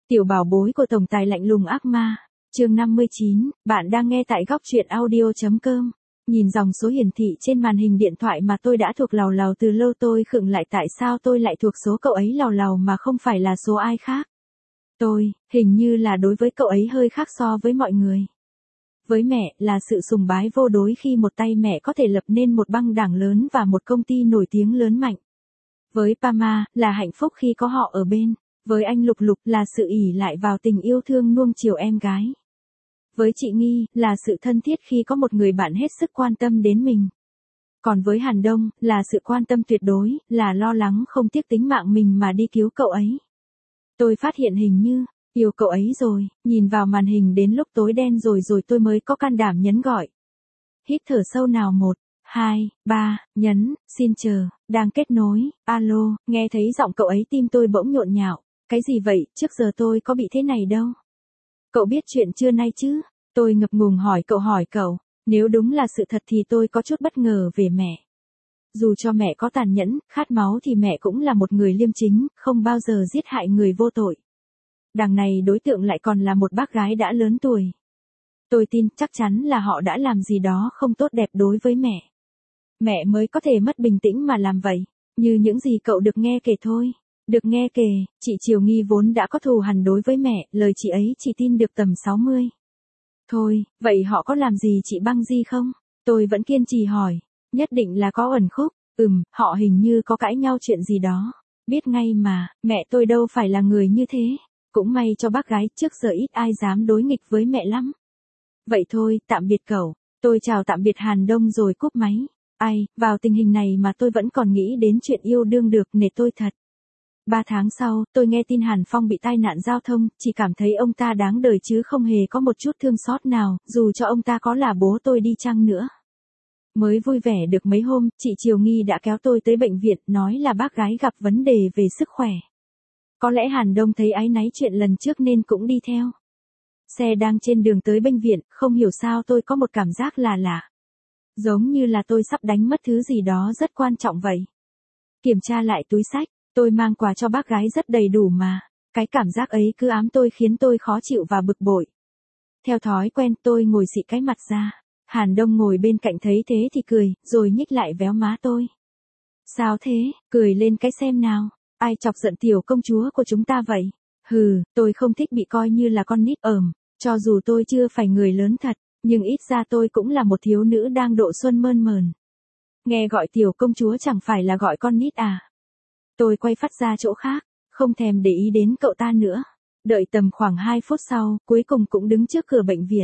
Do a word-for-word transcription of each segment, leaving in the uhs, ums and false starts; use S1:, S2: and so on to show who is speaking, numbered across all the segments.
S1: Tiểu bảo bối của tổng tài lạnh lùng ác ma. Chương năm mươi chín, bạn đang nghe tại góc truyện audio.com. Nhìn dòng số hiển thị trên màn hình điện thoại mà tôi đã thuộc lầu lầu từ lâu, tôi khựng lại. Tại sao tôi lại thuộc số cậu ấy lầu lầu mà không phải là số ai khác? Tôi, hình như là đối với cậu ấy hơi khác so với mọi người. Với mẹ, là sự sùng bái vô đối khi một tay mẹ có thể lập nên một băng đảng lớn và một công ty nổi tiếng lớn mạnh. Với Pama, là hạnh phúc khi có họ ở bên. Với anh Lục Lục, là sự ỷ lại vào tình yêu thương nuông chiều em gái. Với chị Nghi, là sự thân thiết khi có một người bạn hết sức quan tâm đến mình. Còn với Hàn Đông, là sự quan tâm tuyệt đối, là lo lắng không tiếc tính mạng mình mà đi cứu cậu ấy. Tôi phát hiện hình như, yêu cậu ấy rồi, nhìn vào màn hình đến lúc tối đen rồi rồi tôi mới có can đảm nhấn gọi. Hít thở sâu nào, một, hai, ba, nhấn, xin chờ, đang kết nối, alo, nghe thấy giọng cậu ấy tim tôi bỗng nhộn nhạo. Cái gì vậy, trước giờ tôi có bị thế này đâu. Cậu biết chuyện trưa nay chứ? Tôi ngập ngừng hỏi cậu hỏi cậu, nếu đúng là sự thật thì tôi có chút bất ngờ về mẹ. Dù cho mẹ có tàn nhẫn, khát máu thì mẹ cũng là một người liêm chính, không bao giờ giết hại người vô tội. Đằng này đối tượng lại còn là một bác gái đã lớn tuổi. Tôi tin chắc chắn là họ đã làm gì đó không tốt đẹp đối với mẹ. Mẹ mới có thể mất bình tĩnh mà làm vậy, như những gì cậu được nghe kể thôi. Được nghe kể, chị Triều Nghi vốn đã có thù hằn đối với mẹ, lời chị ấy chỉ tin được tầm sáu mươi. Thôi, vậy họ có làm gì chị Băng Di không? Tôi vẫn kiên trì hỏi. Nhất định là có ẩn khúc, ừm, họ hình như có cãi nhau chuyện gì đó. Biết ngay mà, mẹ tôi đâu phải là người như thế. Cũng may cho bác gái, trước giờ ít ai dám đối nghịch với mẹ lắm. Vậy thôi, tạm biệt cậu. Tôi chào tạm biệt Hàn Đông rồi cúp máy. Ai, vào tình hình này mà tôi vẫn còn nghĩ đến chuyện yêu đương được, nể tôi thật. Ba tháng sau, tôi nghe tin Hàn Phong bị tai nạn giao thông, chỉ cảm thấy ông ta đáng đời chứ không hề có một chút thương xót nào, dù cho ông ta có là bố tôi đi chăng nữa. Mới vui vẻ được mấy hôm, chị Triều Nghi đã kéo tôi tới bệnh viện, nói là bác gái gặp vấn đề về sức khỏe. Có lẽ Hàn Đông thấy áy náy chuyện lần trước nên cũng đi theo. Xe đang trên đường tới bệnh viện, không hiểu sao tôi có một cảm giác là lạ. Giống như là tôi sắp đánh mất thứ gì đó rất quan trọng vậy. Kiểm tra lại túi xách. Tôi mang quà cho bác gái rất đầy đủ mà. Cái cảm giác ấy cứ ám tôi khiến tôi khó chịu và bực bội. Theo thói quen tôi ngồi xị cái mặt ra. Hàn Đông ngồi bên cạnh thấy thế thì cười, rồi nhích lại véo má tôi. Sao thế, cười lên cái xem nào. Ai chọc giận tiểu công chúa của chúng ta vậy? Hừ, tôi không thích bị coi như là con nít ởm. Cho dù tôi chưa phải người lớn thật, nhưng ít ra tôi cũng là một thiếu nữ đang độ xuân mơn mờn. Nghe gọi tiểu công chúa chẳng phải là gọi con nít à? Tôi quay phát ra chỗ khác, không thèm để ý đến cậu ta nữa. Đợi tầm khoảng hai phút sau, cuối cùng cũng đứng trước cửa bệnh viện.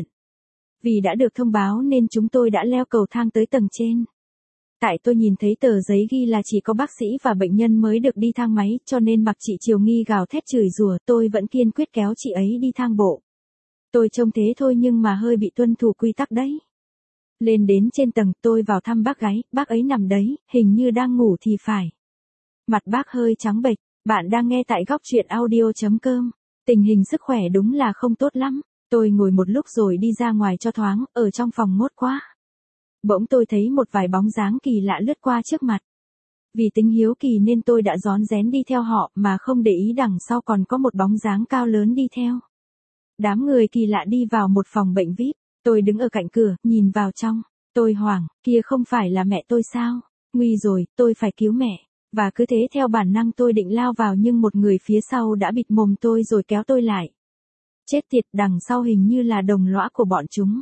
S1: Vì đã được thông báo nên chúng tôi đã leo cầu thang tới tầng trên. Tại tôi nhìn thấy tờ giấy ghi là chỉ có bác sĩ và bệnh nhân mới được đi thang máy, cho nên mặc chị Triều Nghi gào thét chửi rủa, tôi vẫn kiên quyết kéo chị ấy đi thang bộ. Tôi trông thế thôi nhưng mà hơi bị tuân thủ quy tắc đấy. Lên đến trên tầng, tôi vào thăm bác gái, bác ấy nằm đấy, hình như đang ngủ thì phải. Mặt bác hơi trắng bệch, bạn đang nghe tại góc truyện audio.com. Tình hình sức khỏe đúng là không tốt lắm. Tôi ngồi một lúc rồi đi ra ngoài cho thoáng, ở trong phòng ngốt quá. Bỗng tôi thấy một vài bóng dáng kỳ lạ lướt qua trước mặt. Vì tính hiếu kỳ nên tôi đã rón rén đi theo họ mà không để ý đằng sau còn có một bóng dáng cao lớn đi theo. Đám người kỳ lạ đi vào một phòng bệnh vi ai pi, tôi đứng ở cạnh cửa, nhìn vào trong. Tôi hoảng, kia không phải là mẹ tôi sao? Nguy rồi, tôi phải cứu mẹ. Và cứ thế theo bản năng tôi định lao vào nhưng một người phía sau đã bịt mồm tôi rồi kéo tôi lại. Chết tiệt, đằng sau hình như là đồng lõa của bọn chúng.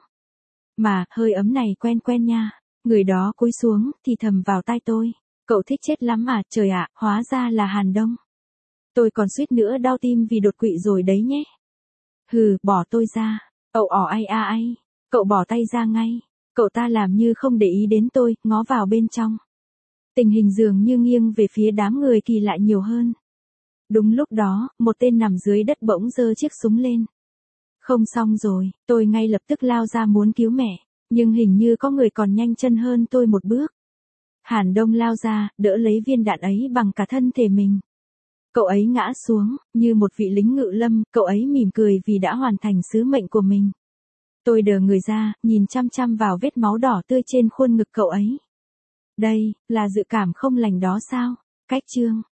S1: Mà, hơi ấm này quen quen nha. Người đó cúi xuống, thì thầm vào tai tôi. Cậu thích chết lắm à, trời ạ, hóa ra là Hàn Đông. Tôi còn suýt nữa đau tim vì đột quỵ rồi đấy nhé. Hừ, bỏ tôi ra. Ậu ỏ ai a ai. Cậu bỏ tay ra ngay. Cậu ta làm như không để ý đến tôi, ngó vào bên trong. Tình hình dường như nghiêng về phía đám người kỳ lạ nhiều hơn. Đúng lúc đó, một tên nằm dưới đất bỗng giơ chiếc súng lên. Không xong rồi, tôi ngay lập tức lao ra muốn cứu mẹ, nhưng hình như có người còn nhanh chân hơn tôi một bước. Hàn Đông lao ra, đỡ lấy viên đạn ấy bằng cả thân thể mình. Cậu ấy ngã xuống, như một vị lính ngự lâm, cậu ấy mỉm cười vì đã hoàn thành sứ mệnh của mình. Tôi đờ người ra, nhìn chăm chăm vào vết máu đỏ tươi trên khuôn ngực cậu ấy. Đây, là dự cảm không lành đó sao? Cách chương.